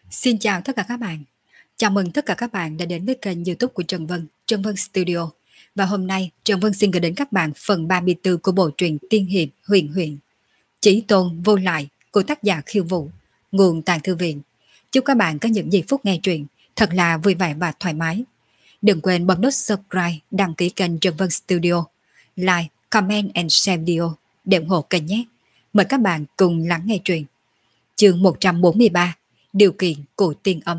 Xin chào tất cả các bạn. Chào mừng tất cả các bạn đã đến với kênh YouTube của Trân Vân Studio. Và hôm nay, Trân Vân xin gửi đến các bạn phần 34 của bộ truyện Tiên hiệp huyền huyền. Chí tôn vô lại của tác giả Khiêu Vũ, nguồn Tàng Thư Viện. Chúc các bạn có những giây phút nghe truyện thật là vui vẻ và thoải mái. Đừng quên bấm nút subscribe, đăng ký kênh Trân Vân Studio, like, comment and share video để ủng hộ kênh nhé. Mời các bạn cùng lắng nghe truyện. Chương 143, điều kiện của tiên âm.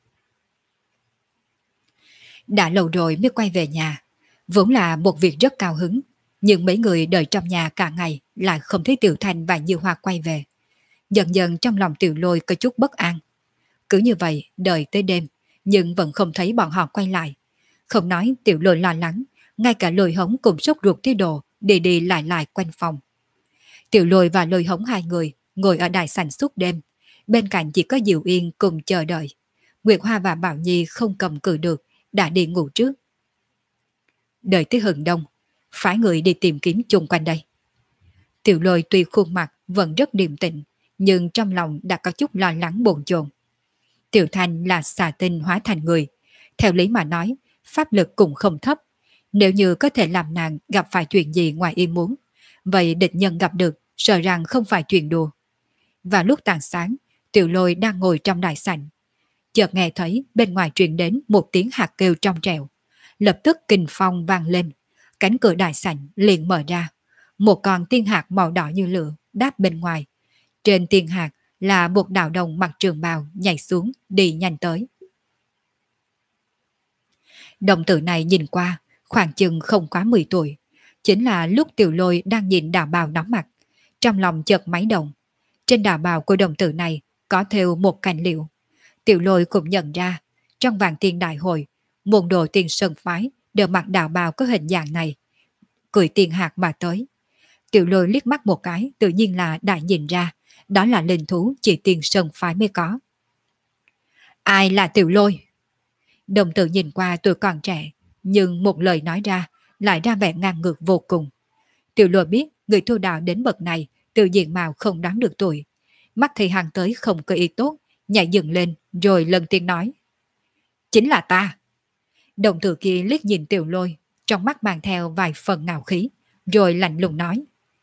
Đã lâu rồi mới quay về nhà, vốn là một việc rất cao hứng, nhưng mấy người đợi trong nhà cả ngày lại không thấy Tiểu Thanh và Như Hoa quay về. Dần dần trong lòng Tiểu Lôi có chút bất an. Cứ như vậy đợi tới đêm, nhưng vẫn không thấy bọn họ quay lại. Không nói Tiểu Lôi lo lắng, ngay cả Lôi Hống cũng sốt ruột tới độ đi đi lại lại quanh phòng. Tiểu Lôi và Lôi Hống hai người ngồi ở đại sảnh suốt đêm, bên cạnh chỉ có Diệu Yên cùng chờ đợi. Nguyệt Hoa và Bảo Nhi không cầm cự được, đã đi ngủ trước. Đợi tới hừng đông, phải người đi tìm kiếm chung quanh đây. Tiểu Lôi tuy khuôn mặt vẫn rất điềm tĩnh, nhưng trong lòng đã có chút lo lắng bồn chồn. Tiểu Thanh là xà tinh hóa thành người, theo lý mà nói, pháp lực cũng không thấp. Nếu như có thể làm nàng gặp phải chuyện gì ngoài ý muốn, vậy địch nhân gặp được sợ rằng không phải chuyện đùa. Vào lúc tàn sáng, Tiểu Lôi đang ngồi trong đại sảnh, chợt nghe thấy bên ngoài truyền đến một tiếng hạt kêu trong trẻo. Lập tức kình phong vang lên, cánh cửa đại sảnh liền mở ra. Một con tiên hạt màu đỏ như lửa đáp bên ngoài. Trên tiên hạt là một đạo đồng mặc trường bào nhảy xuống đi nhanh tới. Đồng tử này nhìn qua khoảng chừng không quá 10 tuổi. Chính là lúc Tiểu Lôi đang nhìn đạo bào nóng mặt, trong lòng chợt máy động. Trên đạo bào của đồng tử này có thêu một cành liễu. Tiểu Lôi cũng nhận ra, trong Vạn Tiên Đại Hội, môn đồ Tiên Sơn Phái đều mặc đạo bào có hình dạng này. Cười tiền hạt mà tới. Tiểu Lôi liếc mắt một cái, tự nhiên là đã nhìn ra, đó là linh thú chỉ Tiên Sơn Phái mới có. Ai là Tiểu Lôi? Đồng tử nhìn qua tuổi còn trẻ, nhưng một lời nói ra lại ra vẻ ngang ngược vô cùng. Tiểu Lôi biết người thu đạo đến bậc này từ diện mạo không đoán được tuổi. Mắt thì hàng tới không có ý tốt, nhảy dựng lên rồi lần tiếng nói. Chính là ta. Đồng tử kia liếc nhìn Tiểu Lôi, trong mắt mang theo vài phần ngạo khí, rồi lạnh lùng nói.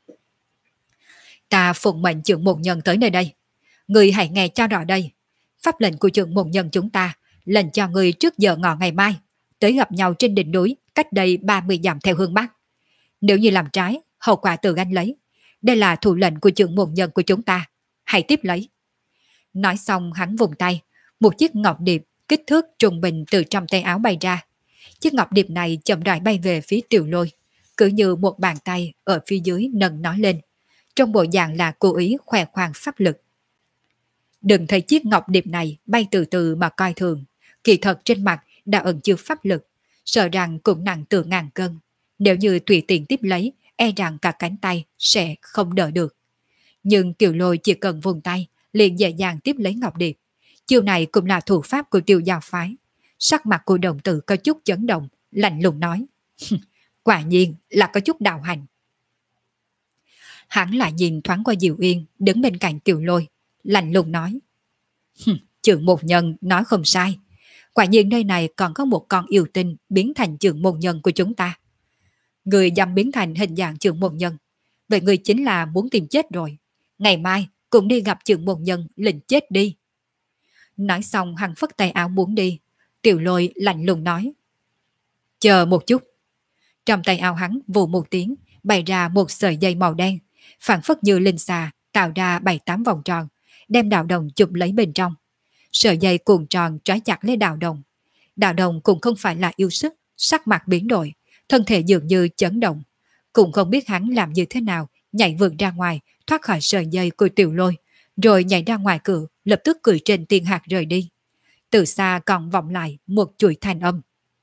Ta phụng mệnh trưởng môn nhân tới nơi đây. Người hãy nghe cho rõ đây. Pháp lệnh của trưởng môn nhân chúng ta lệnh cho người trước giờ ngọ ngày mai tới gặp nhau trên đỉnh núi cách đây 30 dặm theo hướng Bắc. Nếu như làm trái, hậu quả tự gánh lấy. Đây là thủ lệnh của trưởng môn nhân của chúng ta. Hãy tiếp lấy. Nói xong hắn vùng tay, một chiếc ngọc điệp kích thước trung bình từ trong tay áo bay ra. Chiếc ngọc điệp này chậm rãi bay về phía Tiểu Lôi, cứ như một bàn tay ở phía dưới nâng nó lên, trong bộ dạng là cố ý khoe khoang pháp lực. Đừng thấy chiếc ngọc điệp này bay từ từ mà coi thường, kỳ thật trên mặt đã ẩn chứa pháp lực, sợ rằng cũng nặng từ ngàn cân. Nếu như tùy tiện tiếp lấy, e rằng cả cánh tay sẽ không đỡ được. Nhưng Tiểu Lôi chỉ cần vùng tay, liền dễ dàng tiếp lấy ngọc điệp. Chiêu này cũng là thủ pháp của Tiêu Giao phái. Sắc mặt của đồng tử có chút chấn động, lạnh lùng nói. Quả nhiên là có chút đạo hành. Hắn lại nhìn thoáng qua Diệu Yên đứng bên cạnh Tiểu Lôi, lạnh lùng nói. Trưởng môn nhân nói không sai. Quả nhiên nơi này còn có một con yêu tinh biến thành trưởng môn nhân của chúng ta. Người dám biến thành hình dạng trưởng môn nhân, vậy người chính là muốn tìm chết rồi. Ngày mai cũng đi gặp trưởng môn nhân lệnh chết đi. Nói xong hắn phất tay áo muốn đi. Tiểu Lôi lạnh lùng nói. Chờ một chút. Trong tay áo hắn vù một tiếng, bày ra một sợi dây màu đen, phản phất như linh xà tạo ra 7-8 vòng tròn, đem đạo đồng chụp lấy bên trong. Sợi dây cuộn tròn trói chặt lấy đạo đồng. Đạo đồng cũng không phải là yêu sức, sắc mặt biến đổi, thân thể dường như chấn động. Cũng không biết hắn làm như thế nào, nhảy vượt ra ngoài, thoát khỏi sợi dây của Tiểu Lôi, rồi nhảy ra ngoài cửa, lập tức cười trên tiên hạt rời đi. Từ xa còn vọng lại một chuỗi thanh âm.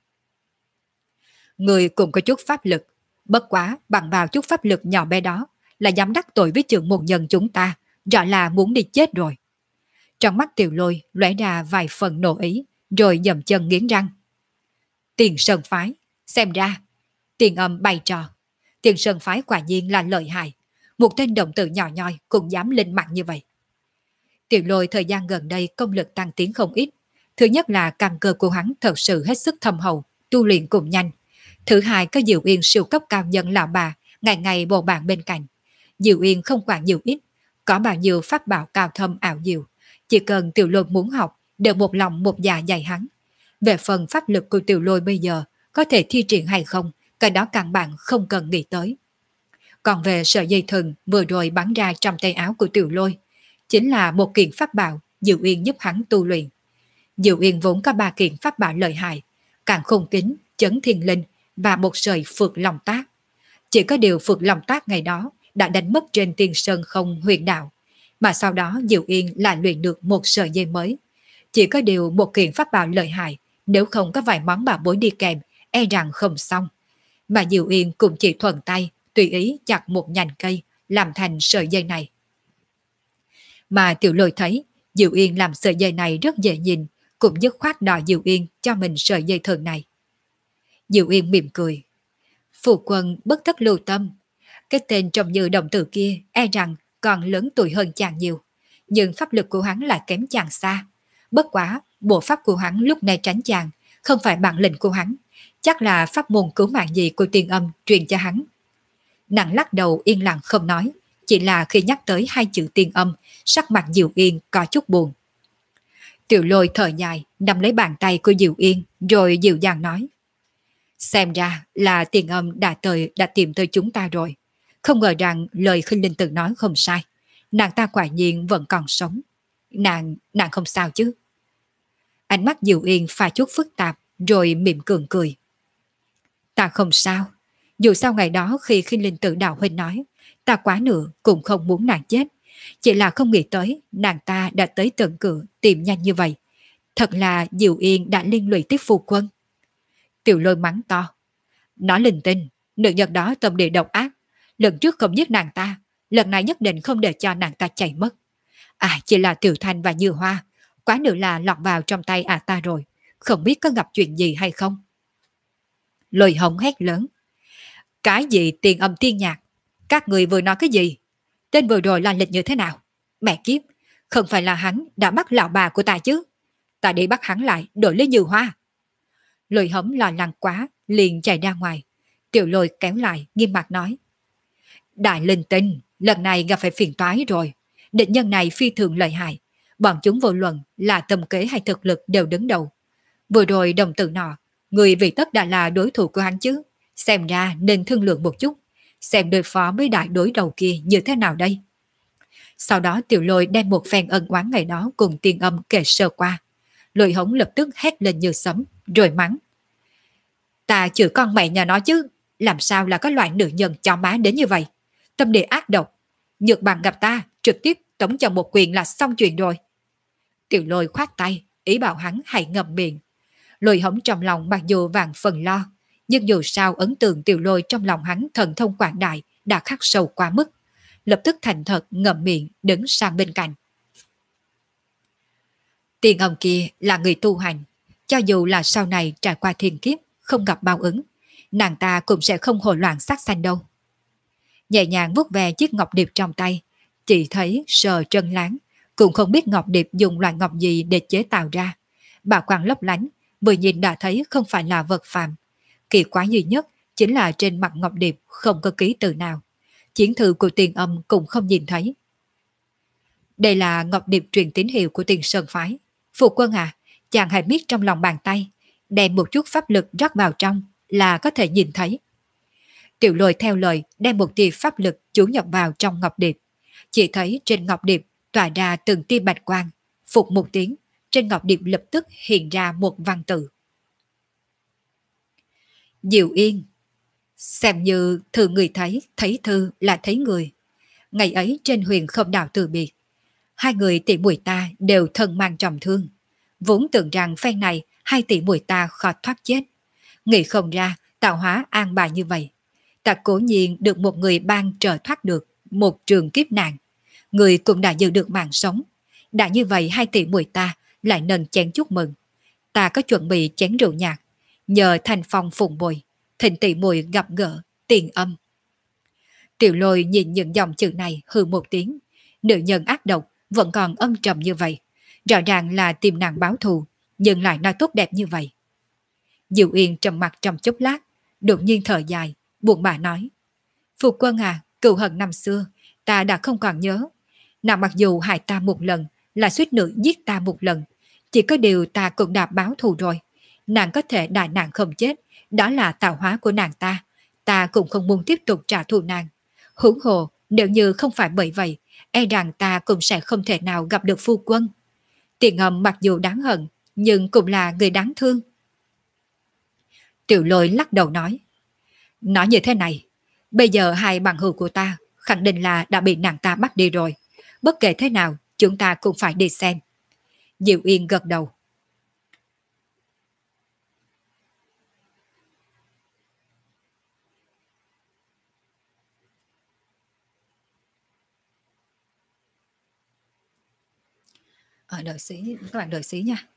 Người cũng có chút pháp lực, bất quá bằng vào chút pháp lực nhỏ bé đó là dám đắc tội với trưởng môn nhân chúng ta, rõ là muốn đi chết rồi. Trong mắt Tiểu Lôi lóe ra vài phần nộ ý, rồi dậm chân nghiến răng. Tiền Sơn phái, xem ra tiền âm bày trò. Tiền Sơn phái quả nhiên là lợi hại, một tên đồng tử nhỏ nhoi cũng dám lên mặt như vậy. Tiểu Lôi thời gian gần đây công lực tăng tiến không ít. Thứ nhất là căn cơ của hắn thật sự hết sức thâm hậu, tu luyện cùng nhanh. Thứ hai có Diệu Yên siêu cấp cao nhân lão bà, ngày ngày bầu bạn bên cạnh. Diệu Yên không quản nhiều ít, có bao nhiêu pháp bảo cao thâm ảo diệu. Chỉ cần Tiểu Lôi muốn học, đều một lòng một dạ dạy hắn. Về phần pháp lực của Tiểu Lôi bây giờ, có thể thi triển hay không, cái đó căn bản không cần nghĩ tới. Còn về sợi dây thừng vừa rồi bắn ra trong tay áo của Tiểu Lôi, chính là một kiện pháp bảo Diệu Yên giúp hắn tu luyện. Diệu Yên vốn có 3 kiện pháp bảo lợi hại, càng khôn kính, chấn thiên linh và một sợi phược long tác. Chỉ có điều phược long tác ngày đó đã đánh mất trên tiên sơn không huyền đạo, mà sau đó Diệu Yên lại luyện được một sợi dây mới. Chỉ có điều một kiện pháp bảo lợi hại, nếu không có vài món bảo bối đi kèm, e rằng không xong. Mà Diệu Yên cũng chỉ thuận tay, tùy ý chặt một nhành cây, làm thành sợi dây này. Mà Tiểu Lôi thấy, Diệu Yên làm sợi dây này rất dễ nhìn, cũng dứt khoát đòi Diệu Yên cho mình sợi dây thừng này. Diệu Yên mỉm cười. Phụ quân bất thất lưu tâm. Cái tên trông như đồng tử kia e rằng còn lớn tuổi hơn chàng nhiều. Nhưng pháp lực của hắn lại kém chàng xa. Bất quá, bộ pháp của hắn lúc này tránh chàng, không phải bản lĩnh của hắn. Chắc là pháp môn cứu mạng gì của Tiên Âm truyền cho hắn. Nàng lắc đầu yên lặng không nói. Chỉ là khi nhắc tới 2 chữ Tiên Âm, sắc mặt Diệu Yên có chút buồn. Tiểu Lôi thở dài, nắm lấy bàn tay của Diệu Yên, rồi dịu dàng nói. Xem ra là Tiên Âm đã tìm tới chúng ta rồi. Không ngờ rằng lời Khinh Linh Tử nói không sai. Nàng ta quả nhiên vẫn còn sống. Nàng không sao chứ? Ánh mắt Diệu Yên pha chút phức tạp, rồi mỉm cười cười. Ta không sao. Dù sao ngày đó khi Khinh Linh Tử đạo huynh nói, ta quá nửa cũng không muốn nàng chết. Chỉ là không nghĩ tới nàng ta đã tới tận cửa tìm nhanh như vậy. Thật là Diệu Yên đã liên lụy tiếp phu quân. Tiểu Lôi mắng to. Nói linh tinh, nữ nhân đó tâm địa độc ác. Lần trước không giết nàng ta, lần này nhất định không để cho nàng ta chạy mất. Chỉ là Tiểu Thanh và Như Hoa, quá nữ là lọt vào trong tay ta rồi. Không biết có gặp chuyện gì hay không? Lôi Hồng hét lớn. Cái gì Tiền Âm tiên nhạc? Các người vừa nói cái gì? Tên vừa rồi là lịch như thế nào? Mẹ kiếp, không phải là hắn đã bắt lão bà của ta chứ? Ta đi bắt hắn lại đổi lấy Như Hoa. Lôi Hồng lo lắng quá, liền chạy ra ngoài. Tiểu Lôi kéo lại, nghiêm mặt nói. Đại linh tinh, lần này gặp phải phiền toái rồi. Địch nhân này phi thường lợi hại. Bọn chúng vô luận là tâm kế hay thực lực đều đứng đầu. Vừa rồi đồng tử nọ, người vì tất đã là đối thủ của hắn chứ. Xem ra nên thương lượng một chút. Xem đối phó với đại đối đầu kia như thế nào đây. Sau đó Tiểu Lôi đem một phen ân oán ngày đó cùng Tiên Âm kể sơ qua. Lôi Hống lập tức hét lên như sấm, rồi mắng. Ta chửi con mẹ nhà nó chứ, làm sao là có loại nữ nhân cho má đến như vậy. Tâm địa ác độc, Nhược Bằng gặp ta, trực tiếp tống cho một quyền là xong chuyện rồi. Tiểu Lôi khoát tay, ý bảo hắn hãy ngậm miệng. Lôi Hống trong lòng mặc dù vàng phần lo, nhưng dù sao ấn tượng Tiểu Lôi trong lòng hắn thần thông quảng đại đã khắc sâu quá mức. Lập tức thành thật ngậm miệng đứng sang bên cạnh. Tiên Âm kia là người tu hành, cho dù là sau này trải qua thiên kiếp không gặp báo ứng, nàng ta cũng sẽ không hồ loạn sát sanh đâu. Nhẹ nhàng vuốt về chiếc ngọc điệp trong tay, chỉ thấy sờ trân láng, cũng không biết ngọc điệp dùng loại ngọc gì để chế tạo ra. Bảo quang lấp lánh, vừa nhìn đã thấy không phải là vật phàm. Kỳ quái duy nhất chính là trên mặt ngọc điệp không có ký tự nào. Chiến thư của Tiền Âm cũng không nhìn thấy. Đây là ngọc điệp truyền tín hiệu của Tiền Sơn phái. Phụ quân chàng hãy biết trong lòng bàn tay, đem một chút pháp lực rót vào trong là có thể nhìn thấy. Tiểu Lôi theo lời đem một tia pháp lực chú nhập vào trong ngọc điệp. Chỉ thấy trên ngọc điệp tỏa ra từng tia bạch quang, phục một tiếng, trên ngọc điệp lập tức hiện ra một văn tự. Diệu Yên. Xem như thư người thấy thư là thấy người. Ngày ấy trên huyền không đảo từ biệt, 2 người tỷ muội ta đều thân mang trọng thương. Vốn tưởng rằng phen này 2 tỷ muội ta khó thoát chết. Nghĩ không ra tạo hóa an bài như vậy. Ta cố nhiên được một người ban trợ thoát được một trường kiếp nạn. Người cũng đã giữ được mạng sống. Đã như vậy 2 tỷ muội ta lại nâng chén chúc mừng. Ta có chuẩn bị chén rượu nhạc, nhờ thành phong phụng bồi, thịnh tỷ muội gặp gỡ Tiền Âm. Tiểu Lôi nhìn những dòng chữ này hừ một tiếng. Nữ nhân ác độc, vẫn còn âm trầm như vậy. Rõ ràng là tìm nàng báo thù, nhưng lại nói tốt đẹp như vậy. Diệu Yên trầm mặt trong chốc lát, đột nhiên thở dài, buồn bã nói. Phu quân à, cựu hận năm xưa, ta đã không còn nhớ. Nàng mặc dù hại ta một lần, là suýt nữa giết ta một lần. Chỉ có điều ta cũng đã báo thù rồi. Nàng có thể đại nạn không chết, đó là tạo hóa của nàng ta. Ta cũng không muốn tiếp tục trả thù nàng. Huống hồ, nếu như không phải bởi vậy, e rằng ta cũng sẽ không thể nào gặp được phu quân. Tiền Ngầm mặc dù đáng hận, nhưng cũng là người đáng thương. Tiểu Lôi lắc đầu nói. Nói như thế này, bây giờ hai bằng hữu của ta khẳng định là đã bị nàng ta bắt đi rồi. Bất kể thế nào, chúng ta cũng phải đi xem. Diệu Yên gật đầu. Đợi xí, các bạn đợi xí nha.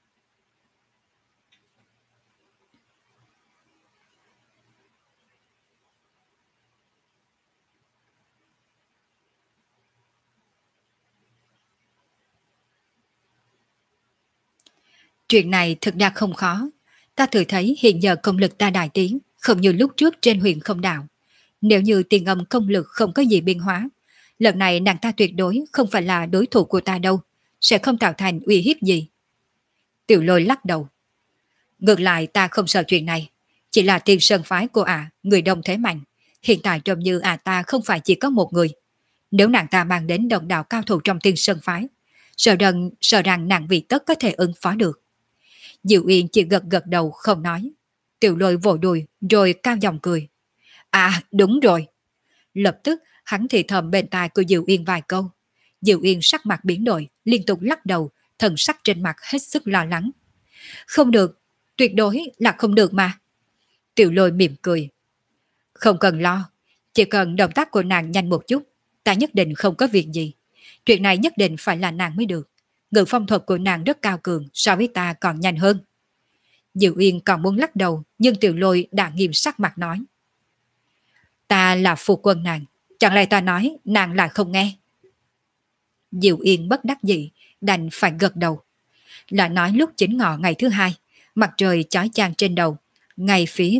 Chuyện này thực ra không khó. Ta thử thấy hiện giờ công lực ta đại tiến, không như lúc trước trên huyền không đạo. Nếu như Tiền Ngầm công lực không có gì biến hóa, lần này nàng ta tuyệt đối không phải là đối thủ của ta đâu, sẽ không tạo thành uy hiếp gì. Tiểu Lôi lắc đầu. Ngược lại ta không sợ chuyện này, chỉ là Tiên Sơn phái của người đông thế mạnh. Hiện tại trông như ta không phải chỉ có một người. Nếu nàng ta mang đến đồng đạo cao thủ trong Tiên Sơn phái, sợ rằng nàng vì tất có thể ứng phó được. Diệu Yên chỉ gật gật đầu không nói. Tiểu Lôi vội đùi rồi cao giọng cười. Đúng rồi. Lập tức hắn thì thầm bên tai của Diệu Yên vài câu. Diệu Yên sắc mặt biến đổi, liên tục lắc đầu, thần sắc trên mặt hết sức lo lắng. Không được, tuyệt đối là không được mà. Tiểu Lôi mỉm cười. Không cần lo, chỉ cần động tác của nàng nhanh một chút, ta nhất định không có việc gì. Chuyện này nhất định phải là nàng mới được. Ngự phong thuật của nàng rất cao cường, so với ta còn nhanh hơn. Diệu Yên còn muốn lắc đầu, nhưng Tiểu Lôi đã nghiêm sắc mặt nói. Ta là phu quân nàng, chẳng lẽ ta nói nàng lại không nghe? Diệu Yên bất đắc dĩ, đành phải gật đầu. Là nói lúc chính ngọ ngày thứ hai, mặt trời chói chang trên đầu, ngày phía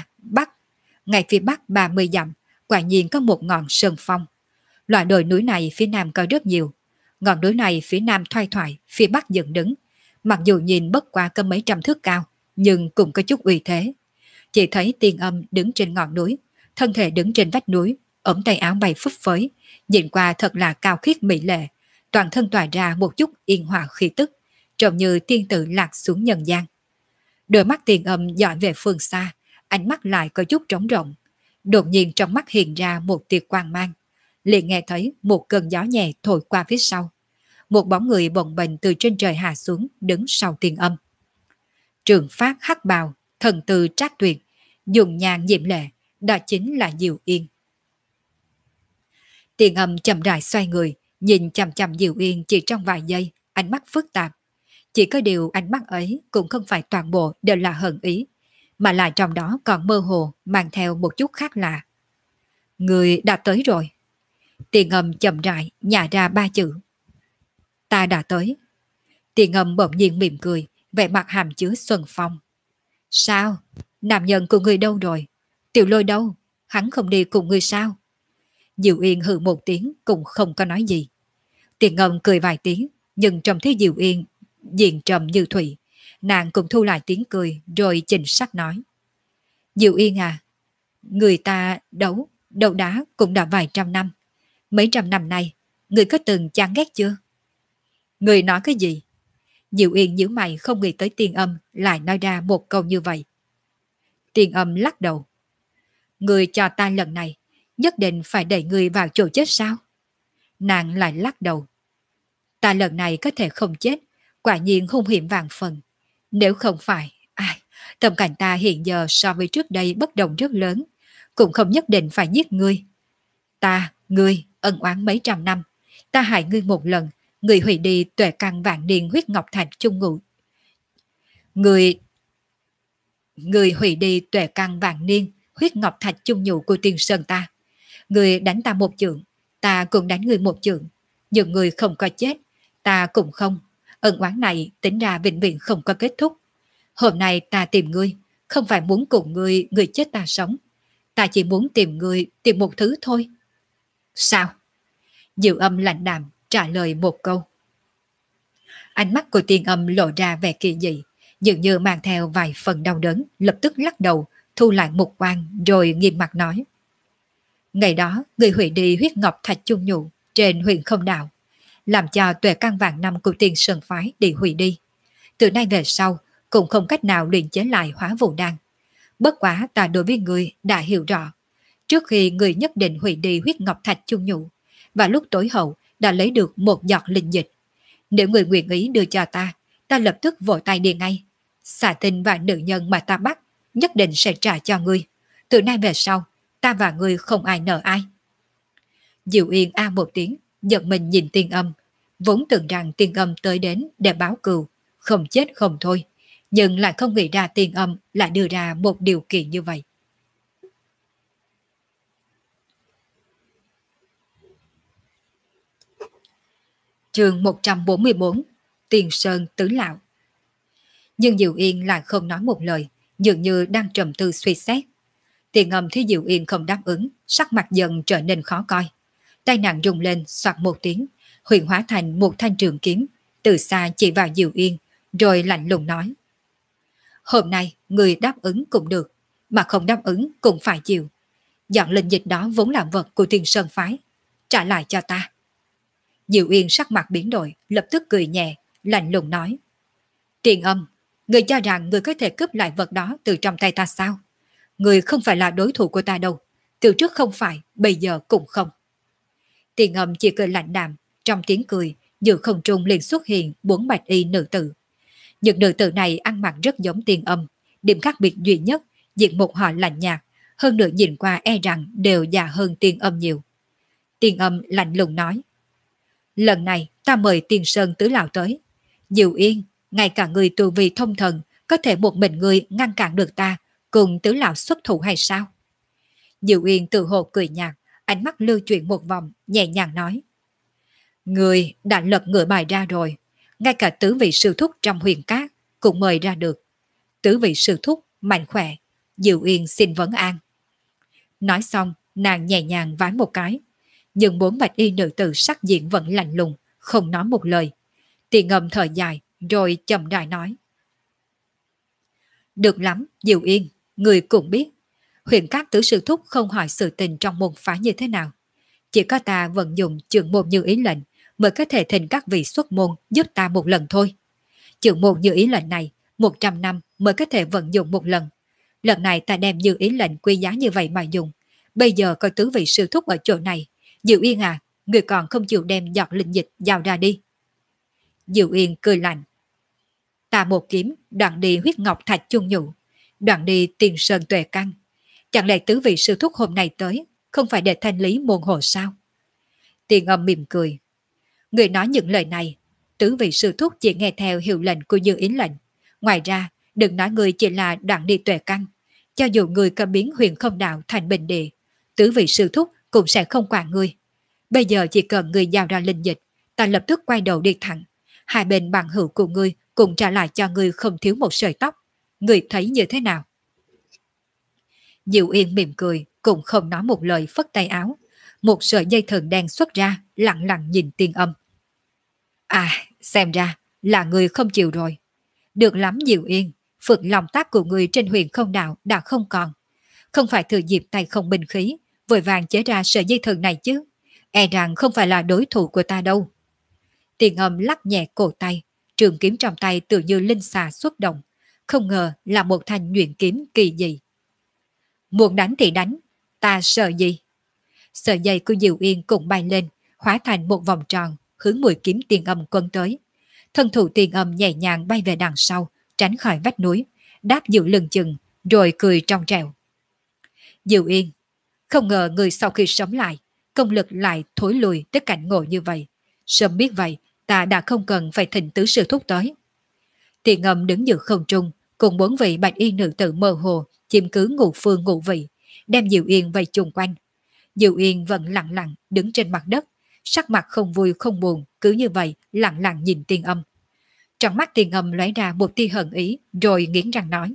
bắc 30 dặm, quả nhiên có một ngọn sơn phong. Loại đồi núi này phía nam có rất nhiều. Ngọn núi này phía nam thoai thoải, phía bắc dựng đứng. Mặc dù nhìn bất quá có mấy trăm thước cao, nhưng cũng có chút uy thế. Chỉ thấy Tiên Âm đứng trên ngọn núi, thân thể đứng trên vách núi, ống tay áo bay phấp phới, nhìn qua thật là cao khiết mỹ lệ, toàn thân tỏa ra một chút yên hòa khí tức, trông như tiên tử lạc xuống nhân gian. Đôi mắt Tiên Âm dõi về phương xa, ánh mắt lại có chút trống rộng. Đột nhiên trong mắt hiện ra một tia quang mang, liền nghe thấy một cơn gió nhẹ thổi qua phía sau. Một bóng người bồng bềnh từ trên trời hạ xuống, đứng sau Tiên Âm. Trường phát hắc bào, thần tư trác tuyệt, dùng nhàn diễm lệ, đó chính là Diệu Yên. Tiên Âm chậm rãi xoay người, nhìn chằm chằm Diệu Yên chỉ trong vài giây, ánh mắt phức tạp. Chỉ có điều ánh mắt ấy cũng không phải toàn bộ đều là hận ý, mà là trong đó còn mơ hồ mang theo một chút khác lạ. Người đã tới rồi. Tiên Âm chậm rãi nhả ra 3 chữ. Ta đã tới. Tiên Âm bỗng nhiên mỉm cười, vẻ mặt hàm chứa xuân phong. Sao? Nam nhân của người đâu rồi? Tiểu Lôi đâu? Hắn không đi cùng người sao? Diệu Yên hừ một tiếng cũng không có nói gì. Tiên Âm cười vài tiếng, nhưng trông thấy Diệu Yên diện trầm như thủy, nàng cũng thu lại tiếng cười rồi chỉnh sắc nói. Diệu Yên à, người ta đấu đá cũng đã vài trăm năm. Mấy trăm năm nay, người có từng chán ghét chưa? Người nói cái gì? Diệu Yên nhíu mày không nghĩ tới Tiên Âm lại nói ra một câu như vậy. Tiên Âm lắc đầu. Người cho ta lần này, nhất định phải đẩy người vào chỗ chết sao? Nàng lại lắc đầu. Ta lần này có thể không chết, quả nhiên hung hiểm vạn phần. Nếu không phải, tâm cảnh ta hiện giờ so với trước đây bất đồng rất lớn, cũng không nhất định phải giết ngươi. Ngươi, ân oán mấy trăm năm, ta hại ngươi một lần, ngươi hủy đi tuệ căn vạn niên huyết ngọc thạch chung ngụ. Ngươi hủy đi tuệ căn vạn niên huyết ngọc thạch chung nhụ của Tiên Sơn ta. Ngươi đánh ta một chưởng, ta cũng đánh ngươi một chưởng. Nhưng người không có chết, ta cũng không. Ân oán này tính ra vĩnh viễn không có kết thúc. Hôm nay ta tìm ngươi, không phải muốn cùng ngươi, người chết ta sống. Ta chỉ muốn tìm ngươi, tìm một thứ thôi. Sao? Diệu Âm lạnh đạm trả lời một câu. Ánh mắt của Tiên Âm lộ ra vẻ kỳ dị, dường như mang theo vài phần đau đớn, lập tức lắc đầu, thu lại mục quan rồi nghiêm mặt nói. Ngày đó, người hủy đi huyết ngọc thạch chung nhụ trên huyện không đạo, làm cho tuệ căn vạn năm của Tiên Sơn Phái bị hủy đi. Từ nay về sau, cũng không cách nào luyện chế lại hóa vụ đan. Bất quá ta đối với người đã hiểu rõ, trước khi người nhất định hủy đi huyết ngọc thạch chung nhụ, và lúc tối hậu đã lấy được một giọt linh dịch. Nếu người nguyện ý đưa cho ta, ta lập tức vội tay đi ngay. Xà tinh và nữ nhân mà ta bắt, nhất định sẽ trả cho ngươi. Từ nay về sau, ta và ngươi không ai nợ ai. Diệu Yên a một tiếng, giật mình nhìn Tiên Âm, vốn tưởng rằng Tiên Âm tới đến để báo cừu, không chết không thôi, nhưng lại không nghĩ ra Tiên Âm lại đưa ra một điều kiện như vậy. Chương 144, Tiền Sơn Tứ Lão. Nhưng Diệu Yên lại không nói một lời, dường như đang trầm tư suy xét. Tiền Âm thấy Diệu Yên không đáp ứng, sắc mặt dần trở nên khó coi. Tay nàng rung lên soạt một tiếng, huyền hóa thành một thanh trường kiếm, từ xa chỉ vào Diệu Yên, rồi lạnh lùng nói. Hôm nay người đáp ứng cũng được, mà không đáp ứng cũng phải chịu. Dọn linh dịch đó vốn là vật của Tiền Sơn Phái, trả lại cho ta. Diệu Yên sắc mặt biến đổi, lập tức cười nhẹ, lạnh lùng nói. Tiền Âm, người cho rằng người có thể cướp lại vật đó từ trong tay ta sao? Người không phải là đối thủ của ta đâu, từ trước không phải, bây giờ cũng không. Tiền Âm chỉ cười lạnh đạm, trong tiếng cười, giữa không trung liền xuất hiện 4 bạch y nữ tử. Những nữ tử này ăn mặc rất giống Tiền Âm, điểm khác biệt duy nhất, diện một họ lạnh nhạt, hơn nữa nhìn qua e rằng đều già hơn Tiền Âm nhiều. Tiền Âm lạnh lùng nói. Lần này ta mời Tiền Sơn Tứ Lão tới. Diệu Yên, ngay cả người tu vi thông thần, có thể một mình người ngăn cản được ta, cùng Tứ Lão xuất thủ hay sao? Diệu Yên tự hồ cười nhạt, ánh mắt lưu chuyển một vòng, nhẹ nhàng nói. Người đã lật ngựa bài ra rồi, ngay cả tứ vị sư thúc trong huyền cát cũng mời ra được. Tứ vị sư thúc, mạnh khỏe, Diệu Yên xin vấn an. Nói xong, nàng nhẹ nhàng vái một cái, nhưng 4 bạch y nữ tử sắc diện vẫn lạnh lùng, không nói một lời. Tiền Âm thở dài, rồi chậm rãi nói. Được lắm, Diệu Yên, người cũng biết. Huyền các tứ sư thúc không hỏi sự tình trong môn phái như thế nào. Chỉ có ta vận dụng trưởng môn như ý lệnh mới có thể thỉnh các vị xuất môn giúp ta một lần thôi. Trưởng môn như ý lệnh này 100 năm mới có thể vận dụng một lần. Lần này ta đem như ý lệnh quý giá như vậy mà dùng. Bây giờ có tứ vị sư thúc ở chỗ này. Diệu Yên à, người còn không chịu đem giọt linh dịch giao ra đi. Diệu Yên cười lạnh. Ta một kiếm đoạn đi huyết ngọc thạch chung nhụ, đoạn đi Tiền Sơn tuệ căn. Chẳng lẽ tứ vị sư thúc hôm nay tới không phải để thanh lý môn hộ sao? Tiền Âm mỉm cười. Người nói những lời này, tứ vị sư thúc chỉ nghe theo hiệu lệnh của Như Ý lệnh. Ngoài ra, đừng nói người chỉ là đoạn đi tuệ căn. Cho dù người có biến huyền không đạo thành bình địa, tứ vị sư thúc cũng sẽ không quản người. Bây giờ chỉ cần người giao ra linh dịch, ta lập tức quay đầu đi thẳng. Hai bên bằng hữu của ngươi cùng trả lại cho ngươi không thiếu một sợi tóc. Ngươi thấy như thế nào? Diệu Yên mỉm cười, cũng không nói một lời, phất tay áo. Một sợi dây thừng đen xuất ra, lặng lặng nhìn Tiên Âm. À, xem ra là người không chịu rồi. Được lắm Diệu Yên, phượng lòng tác của người trên huyền không đạo đã không còn. Không phải thừa dịp tay không binh khí, vội vàng chế ra sợi dây thừng này chứ. E rằng không phải là đối thủ của ta đâu. Tiền Âm lắc nhẹ cổ tay, trường kiếm trong tay tự như linh xà xuất động. Không ngờ là một thanh nhuyễn kiếm kỳ dị. Muốn đánh thì đánh, ta sợ gì? Sợi dây của Diệu Yên cũng bay lên, hóa thành một vòng tròn, hướng mũi kiếm Tiền Âm quấn tới. Thân thủ Tiền Âm nhẹ nhàng bay về đằng sau, tránh khỏi vách núi, đáp giữ lưng chừng, rồi cười trong trẻo. Diệu Yên, không ngờ người sau khi sống lại, công lực lại thối lùi tới cảnh ngộ như vậy. Sớm biết vậy, ta đã không cần phải thỉnh tứ sư thúc tới. Tiền Âm đứng giữa không trung, cùng 4 vị bạch y nữ tử mơ hồ, chiếm cứ ngũ phương ngũ vị, đem Diệu Yên vây chung quanh. Diệu Yên vẫn lặng lặng đứng trên mặt đất, sắc mặt không vui không buồn, cứ như vậy lặng lặng nhìn Tiên Âm. Trong mắt Tiên Âm lóe ra một tia hận ý, rồi nghiến răng nói: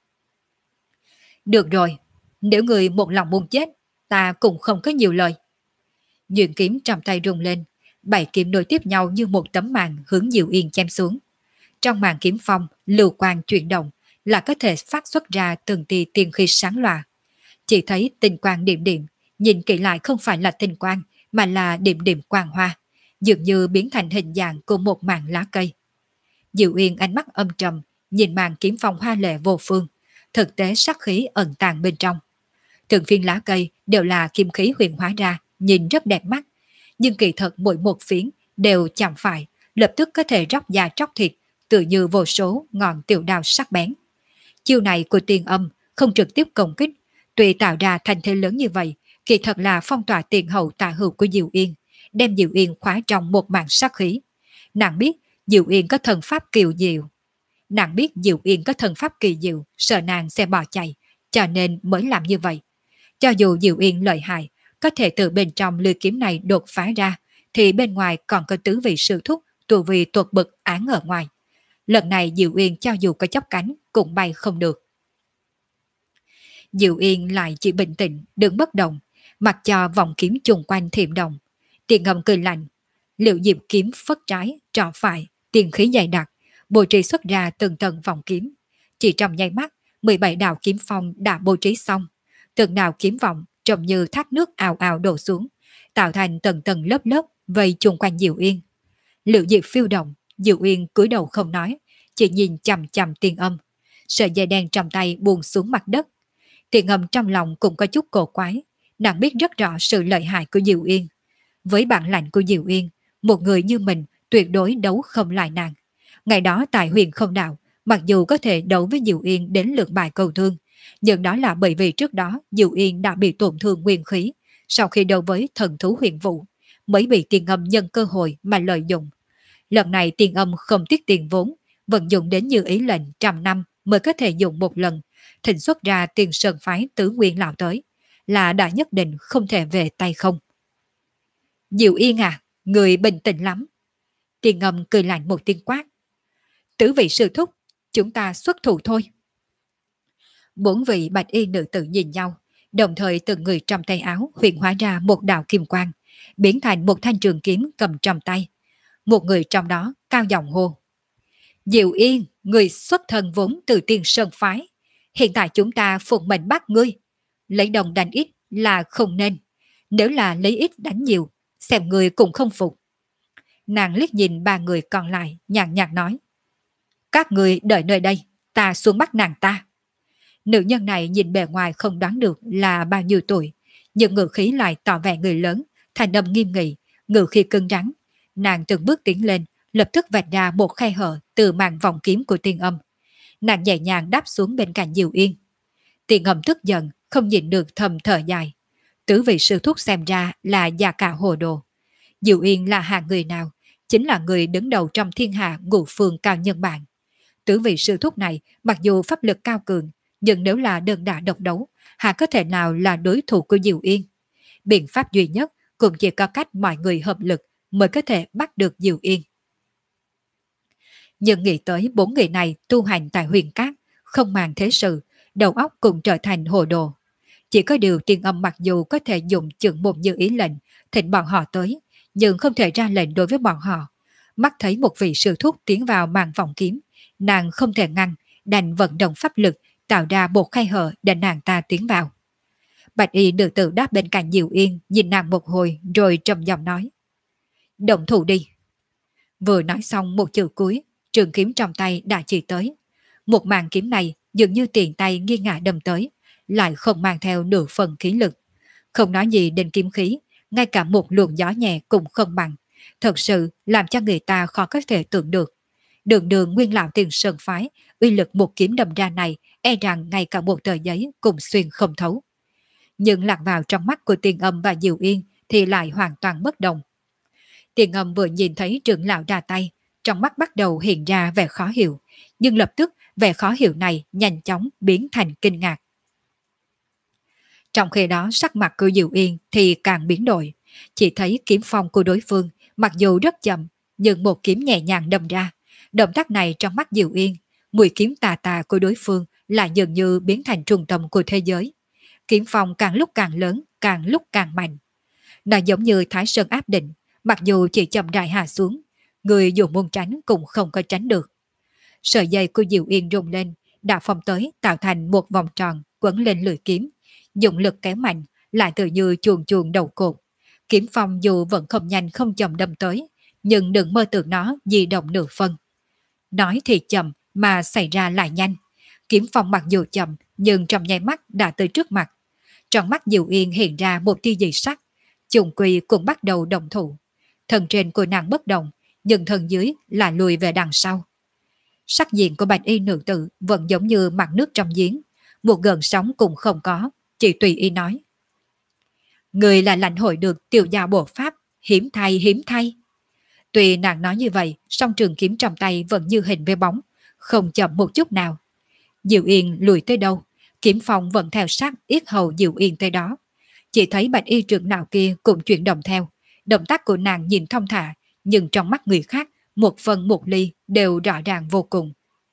Được rồi, nếu người một lòng muốn chết, ta cũng không có nhiều lời. Nhuyễn kiếm trong tay rung lên, 7 kiếm nối tiếp nhau như một tấm màn hướng Diệu Yên chém xuống. Trong màn kiếm phong, lưu quang chuyển động, là có thể phát xuất ra từng tia tiên khí sáng loà. Chỉ thấy tinh quang điểm điểm, nhìn kỹ lại không phải là tinh quang, mà là điểm điểm quang hoa, dường như biến thành hình dạng của một màn lá cây. Diệu Yên ánh mắt âm trầm, nhìn màn kiếm phong hoa lệ vô phương, thực tế sắc khí ẩn tàng bên trong. Từng phiên lá cây đều là kim khí huyền hóa ra, nhìn rất đẹp mắt, nhưng kỳ thật mỗi một phiến đều chạm phải, lập tức có thể róc da tróc thịt, tự như vô số ngọn tiểu đao sắc bén. Chiêu này của Tiên Âm không trực tiếp công kích, tuy tạo ra thành thế lớn như vậy, kỳ thật là phong tỏa tiền hậu tà hữu của Diệu Yên, đem Diệu Yên khóa trong một màn sắc khí. Nàng biết Diệu Yên có thần pháp kiều diệu. Nàng biết Diệu Yên có thần pháp kỳ diệu, sợ nàng sẽ bỏ chạy, cho nên mới làm như vậy. Cho dù Diệu Yên lợi hại, có thể từ bên trong lưỡi kiếm này đột phá ra, thì bên ngoài còn có tứ vị sư thúc, tu vi tuột bực án ở ngoài. Lần này Diệu Yên cho dù có chốc cánh cũng bay không được. Diệu Yên lại chỉ bình tĩnh, đứng bất động, mặc cho vòng kiếm chung quanh thiểm động. Tiền Ngầm cười lạnh, Liệu Diệp kiếm phất trái, trọ phải, tiền khí dày đặc, bố trí xuất ra từng tầng vòng kiếm. Chỉ trong nháy mắt, 17 đạo kiếm phong đã bố trí xong. Từng đạo kiếm vòng trông như thác nước ào ào đổ xuống, tạo thành tầng tầng lớp lớp vây chung quanh Diệu Yên. Liệu Diệp phiêu động, Diệu Yên cúi đầu không nói, chỉ nhìn chằm chằm Tiên Âm. Sợi dây đen trong tay buông xuống mặt đất. Tiên Âm trong lòng cũng có chút cổ quái, nàng biết rất rõ sự lợi hại của Diệu Yên. Với bản lãnh của Diệu Yên, một người như mình tuyệt đối đấu không lại nàng. Ngày đó tại Huyền Không Đạo, mặc dù có thể đấu với Diệu Yên đến lượt bài cầu thương, nhưng đó là bởi vì trước đó Diệu Yên đã bị tổn thương nguyên khí, sau khi đấu với thần thú Huyền Vũ, mới bị Tiên Âm nhân cơ hội mà lợi dụng. Lần này Tiên Âm không tiếc tiền vốn, vận dụng đến như ý lệnh 100 năm mới có thể dùng một lần, thỉnh xuất ra Tiền Sơn phái Tứ Nguyên lão tới, là đã nhất định không thể về tay không. Diệu Yên à, người bình tĩnh lắm. Tiên Âm cười lạnh một tiếng quát. Tứ vị sư thúc, chúng ta xuất thủ thôi. 4 vị bạch y nữ tử nhìn nhau, đồng thời từng người trong tay áo huyền hóa ra một đạo kim quang, biến thành một thanh trường kiếm cầm trong tay. Một người trong đó cao giọng hô. Diệu Yên, người xuất thân vốn từ Tiên Sơn phái. Hiện tại chúng ta phụng mệnh bắt ngươi. Lấy đồng đánh ít là không nên. Nếu là lấy ít đánh nhiều, xem người cũng không phục. Nàng liếc nhìn 3 người còn lại, nhàn nhạt nói. Các người đợi nơi đây, ta xuống bắt nàng ta. Nữ nhân này nhìn bề ngoài không đoán được là bao nhiêu tuổi, nhưng ngữ khí lại tỏ vẻ người lớn, thành âm nghiêm nghị, ngữ khí cứng rắn. Nàng từng bước tiến lên, lập tức vạch ra một khe hở từ màn vòng kiếm của Tiên Âm. Nàng nhẹ nhàng đáp xuống bên cạnh Diệu Yên. Tiên Âm tức giận, không nhịn được thầm thở dài. Tứ vị sư thúc xem ra là già cả hồ đồ. Diệu Yên là hạng người nào? Chính là người đứng đầu trong thiên hạ ngũ phương cao nhân bản. Tứ vị sư thúc này mặc dù pháp lực cao cường, nhưng nếu là đơn đả độc đấu, hà có thể nào là đối thủ của Diệu Yên? Biện pháp duy nhất cũng chỉ có cách mọi người hợp lực mới có thể bắt được Diệu Yên. Nhưng nghĩ tới 4 người này tu hành tại Huyền Cát, không màng thế sự, đầu óc cũng trở thành hồ đồ. Chỉ có điều Tiên Âm mặc dù có thể dùng chừng một như ý lệnh, thỉnh bọn họ tới, nhưng không thể ra lệnh đối với bọn họ. Mắt thấy một vị sư thúc tiến vào màn vòng kiếm, nàng không thể ngăn, đành vận động pháp lực, tạo ra một khe hở để nàng ta tiến vào. Bạch y nữ tử đáp bên cạnh Diệu Yên, nhìn nàng một hồi rồi trầm giọng nói. Động thủ đi. Vừa nói xong một chữ cuối, trường kiếm trong tay đã chỉ tới. Một màn kiếm này dường như tiền tay nghiêng ngả đâm tới, lại không mang theo nửa phần khí lực. Không nói gì đến kiếm khí, ngay cả một luồng gió nhẹ cũng không bằng. Thật sự làm cho người ta khó có thể tưởng được. Đường đường nguyên lão Tiền Sơn phái, uy lực một kiếm đâm ra này e rằng ngay cả một tờ giấy cũng xuyên không thấu. Nhưng lạc vào trong mắt của Tiên Âm và Diệu Yên thì lại hoàn toàn bất đồng. Tiên Âm vừa nhìn thấy trưởng lão ra tay, trong mắt bắt đầu hiện ra vẻ khó hiểu, nhưng lập tức vẻ khó hiểu này nhanh chóng biến thành kinh ngạc. Trong khi đó sắc mặt của Diệu Yên thì càng biến đổi, Chỉ thấy kiếm phong của đối phương mặc dù rất chậm, nhưng một kiếm nhẹ nhàng đâm ra. Động tác này trong mắt Diệu Yên, mũi kiếm tà tà của đối phương lại dường như biến thành trung tâm của thế giới. Kiếm phong càng lúc càng lớn, càng lúc càng mạnh. Nó giống như Thái Sơn áp định, mặc dù chỉ chậm rãi hạ xuống, người dù muốn tránh cũng không có tránh được. Sợi dây của Diệu Yên rung lên, đã phong tới tạo thành một vòng tròn quấn lên lưỡi kiếm, dụng lực kéo mạnh, lại tự như chuồn chuồn đầu cột. Kiếm phong dù vẫn không nhanh không chậm đâm tới, nhưng đừng mơ tưởng nó di động nửa phân. Nói thì chậm mà xảy ra lại nhanh. Kiếm phong mặc dù chậm nhưng trong nháy mắt đã tới trước mặt. Trong mắt Diệu Yên hiện ra một tia dị sắc, Trùng Quỳ cũng bắt đầu động thủ. Thân trên của nàng bất động, nhưng thân dưới là lùi về đằng sau. Sắc diện của bạch y nữ tử vẫn giống như mặt nước trong giếng, một gợn sóng cũng không có, chỉ tùy y nói. Người là lãnh hội được tiểu giao bộ pháp, hiếm thay hiếm thay. Tuy nàng nói như vậy, song trường kiếm trong tay vẫn như hình với bóng, không chậm một chút nào. Diệu Yên lùi tới đâu, kiếm phong vẫn theo sát yết hầu Diệu Yên tới đó. Chỉ thấy bạch y trưởng nào kia cũng chuyển động theo, động tác của nàng nhìn thông thả, nhưng trong mắt người khác, một phần một ly đều rõ ràng vô cùng.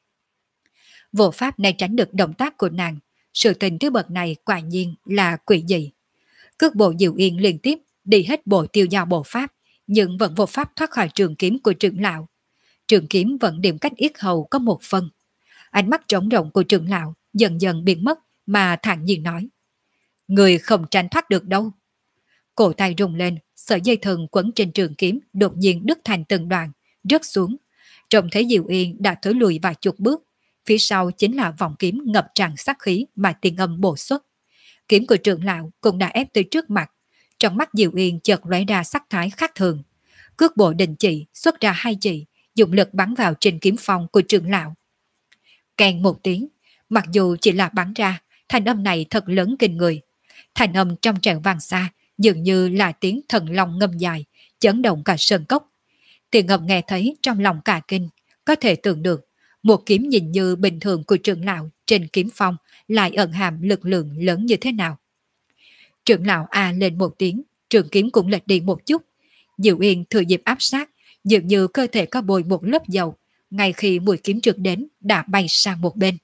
Vô pháp này tránh được động tác của nàng, sự tình thứ bậc này quả nhiên là quỷ dị. Cước bộ Diệu Yên liên tiếp đi hết bộ tiêu giao bộ pháp, nhưng vẫn vô pháp thoát khỏi trường kiếm của trưởng lão. Trường kiếm vẫn điểm cách yết hầu có một phân. Ánh mắt trống rộng của trưởng lão dần dần biến mất mà thản nhiên nói. Người không tránh thoát được đâu. Cổ tay rung lên, sợi dây thừng quấn trên trường kiếm đột nhiên đứt thành từng đoạn, rớt xuống. Trông thấy Diệu Yên đã thối lùi vài chục bước, phía sau chính là vòng kiếm ngập tràn sát khí mà tiền âm bổ xuất. Kiếm của trưởng lão cũng đã ép tới trước mặt, trong mắt Diệu Yên chợt lóe ra sắc thái khác thường. Cước bộ đình chỉ xuất ra hai chỉ, dụng lực bắn vào trên kiếm phong của trưởng lão. Kèn một tiếng, mặc dù chỉ là bắn ra, thanh âm này thật lớn kinh người. Thanh âm trong trẻo vang xa, dường như là tiếng thần long ngâm dài, chấn động cả sơn cốc. Tiền ngầm nghe thấy trong lòng cả kinh, có thể tưởng được, một kiếm nhìn như bình thường của trưởng lão trên kiếm phong lại ẩn hàm lực lượng lớn như thế nào. Trưởng lão a lên một tiếng, trường kiếm cũng lệch đi một chút. Diệu Yên thừa dịp áp sát, dường như cơ thể có bồi một lớp dầu, ngay khi mũi kiếm trượt đến đã bay sang một bên.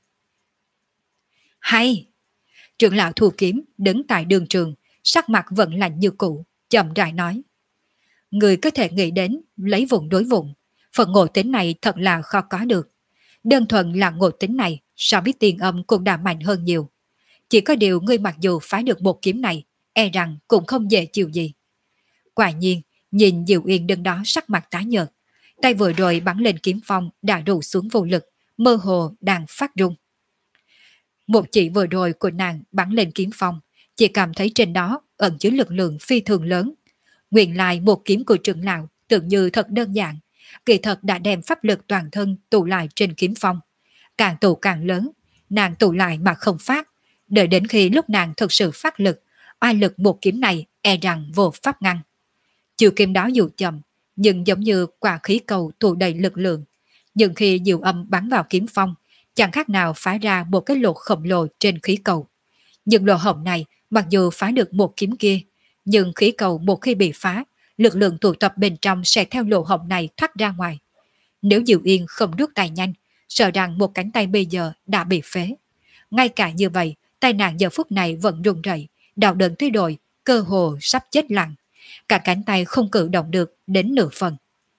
Hay! Trưởng lão thu kiếm đứng tại đường trường, sắc mặt vẫn lạnh như cũ, chậm rãi nói. Người có thể nghĩ đến lấy vùng đối vùng, phần ngộ tính này thật là khó có được. Đơn thuần là ngộ tính này, so với tiền âm cũng đã mạnh hơn nhiều. Chỉ có điều ngươi mặc dù phá được một kiếm này, e rằng cũng không dễ chịu gì. Quả nhiên, nhìn Diệu Yên đứng đó sắc mặt tái nhợt, tay vừa rồi bắn lên kiếm phong đã rủ xuống vô lực, mơ hồ đang phát rung. Một chỉ vừa rồi của nàng bắn lên kiếm phong, chỉ cảm thấy trên đó ẩn chứa lực lượng phi thường lớn. Nguyên lai một kiếm của trưởng lão tưởng như thật đơn giản, kỳ thật đã đem pháp lực toàn thân tụ lại trên kiếm phong. Càng tụ càng lớn, nàng tụ lại mà không phát, đợi đến khi lúc nàng thực sự phát lực, oai lực một kiếm này e rằng vô pháp ngăn. Chiều kiếm đó dù chậm, nhưng giống như quả khí cầu tụ đầy lực lượng. Nhưng khi diệu âm bắn vào kiếm phong, chẳng khác nào phá ra một cái lỗ khổng lồ trên khí cầu. Nhưng lỗ hổng này, mặc dù phá được một kiếm kia, nhưng khí cầu một khi bị phá, lực lượng tụ tập bên trong sẽ theo lỗ hổng này thoát ra ngoài. Nếu Diệu Yên không rút tay nhanh, sợ rằng một cánh tay bây giờ đã bị phế. Ngay cả như vậy, tay nàng giờ phút này vẫn run rẩy, đau đớn tới độ cơ hồ sắp chết lặng. Cả cánh tay không cử động được đến nửa phần.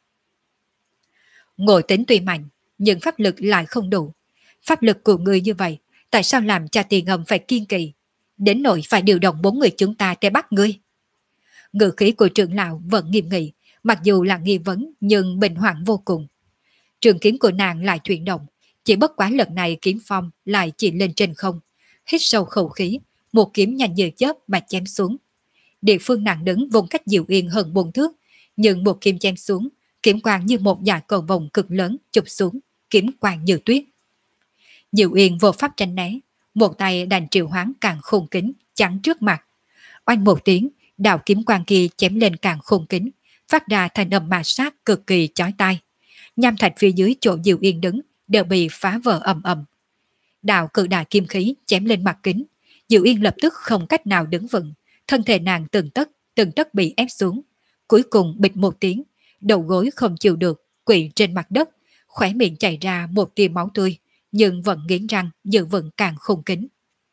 Ngộ tính tuy mạnh, nhưng pháp lực lại không đủ. Pháp lực của người như vậy, tại sao làm cha tiền ngầm phải kiên kỳ, đến nỗi phải điều động 4 người chúng ta để bắt ngươi? Ngữ khí của trưởng lão vẫn nghiêm nghị, mặc dù là nghi vấn nhưng bình hoảng vô cùng. Trường kiếm của nàng lại chuyển động, chỉ bất quá lần này kiếm phong lại chỉ lên trên không. Hít sâu khẩu khí, một kiếm nhanh như chớp mà chém xuống. Địa phương nàng đứng vùng cách Diệu Yên hơn 4 thước, nhưng một kiếm chém xuống, kiếm quang như một dải cầu vồng cực lớn chụp xuống, kiếm quang như tuyết. Diệu Yên vô pháp tránh né, một tay đành triệu hoán càng khôn kính chắn trước mặt. Oanh một tiếng, đạo kiếm quang kia chém lên càng khôn kính, phát ra thành âm ma sát cực kỳ chói tai. Nham thạch phía dưới chỗ Diệu Yên đứng đều bị phá vỡ ầm ầm. Đạo cự đại kim khí chém lên mặt kính, Diệu Yên lập tức không cách nào đứng vững, thân thể nàng từng tấc từng tấc bị ép xuống. Cuối cùng bịch một tiếng, đầu gối không chịu được, quỵ trên mặt đất, khóe miệng chảy ra một tia máu tươi, nhưng vẫn nghiến răng giữ vững càng khung kính.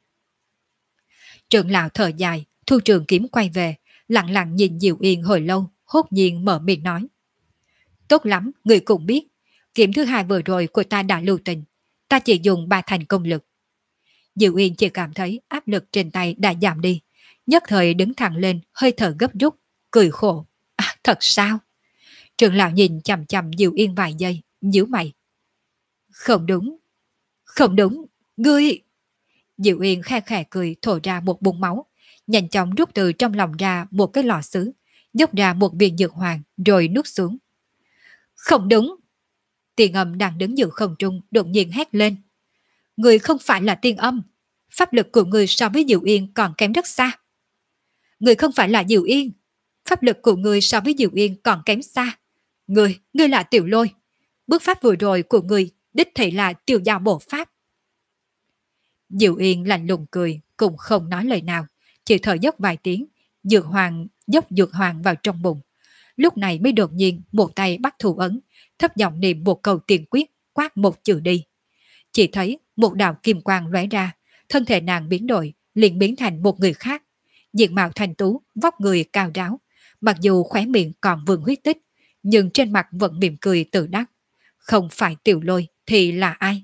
Trưởng lão thở dài, thu trường kiếm quay về, lặng lặng nhìn Diệu Yên hồi lâu, hốt nhiên mở miệng nói. Tốt lắm, người cũng biết, kiếm thứ hai vừa rồi của ta đã lưu tình, ta chỉ dùng 3 thành công lực. Diệu Yên chỉ cảm thấy áp lực trên tay đã giảm đi, nhất thời đứng thẳng lên, hơi thở gấp rút, cười khổ. À, thật sao? Trưởng lão nhìn chằm chằm Diệu Yên vài giây, nhíu mày. Không đúng, không đúng, ngươi... Diệu Yên khe khẽ cười thổ ra một búng máu, nhanh chóng rút từ trong lòng ra một cái lọ sứ, dốc ra một viên dược hoàng rồi nuốt xuống. Không đúng! Tiên âm đang đứng giữa không trung đột nhiên hét lên. Người không phải là tiên âm, pháp lực của người so với Diệu Yên còn kém rất xa. Người không phải là Diệu Yên, pháp lực của người so với Diệu Yên còn kém xa. Ngươi là Tiểu Lôi, bước pháp vừa rồi của người đích thị là Tiểu Giao Bộ Pháp. Diệu Yên lạnh lùng cười, cũng không nói lời nào, chỉ thở dốc vài tiếng, dốc dược hoàng vào trong bụng. Lúc này mới đột nhiên một tay bắt thủ ấn, thấp giọng niệm một câu tiền quyết, quát một chữ đi. Chỉ thấy một đạo kim quang lóe ra, thân thể nàng biến đổi, liền biến thành một người khác. Diện mạo thanh tú, vóc người cao ráo, mặc dù khóe miệng còn vương huyết tích, nhưng trên mặt vẫn mỉm cười tự đắc. Không phải Tiểu Lôi thì là ai?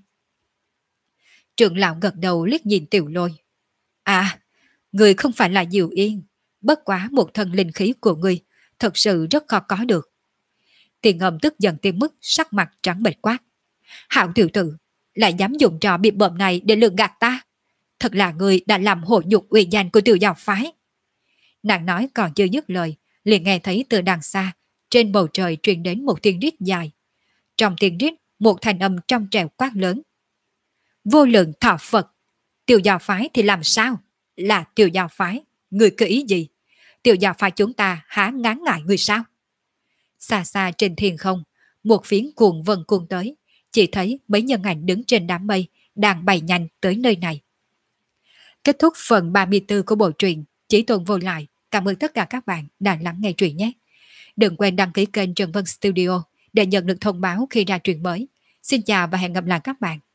Trưởng lão gật đầu liếc nhìn Tiểu Lôi. À, người không phải là Diệu Yên, bất quá một thân linh khí của người, thật sự rất khó có được. Tiền Ngầm tức giận tới mức sắc mặt trắng bệch quát. Hạo tiểu tử, lại dám dùng trò bị bợm này để lừa gạt ta. Thật là người đã làm hộ nhục uy danh của Tiểu Giáo phái. Nàng nói còn chưa dứt lời, liền nghe thấy từ đằng xa, trên bầu trời truyền đến một tiếng rít dài. Trong tiếng rít, một thanh âm trong trẻo quát lớn. Vô lượng thọ Phật, Tiểu Giáo phái thì làm sao? Là Tiểu Giáo phái, người cứ ý gì? Tiểu Giáo phái chúng ta há ngán ngại người sao? Xa xa trên thiên không, một phiến cuồng vần cuồng tới, chỉ thấy mấy nhân ảnh đứng trên đám mây đang bay nhanh tới nơi này. Kết thúc phần 34 của bộ truyện Chí Tôn Vô Lại. Cảm ơn tất cả các bạn đã lắng nghe truyện nhé. Đừng quên đăng ký kênh Trần Vân Studio để nhận được thông báo khi ra truyện mới. Xin chào và hẹn gặp lại các bạn.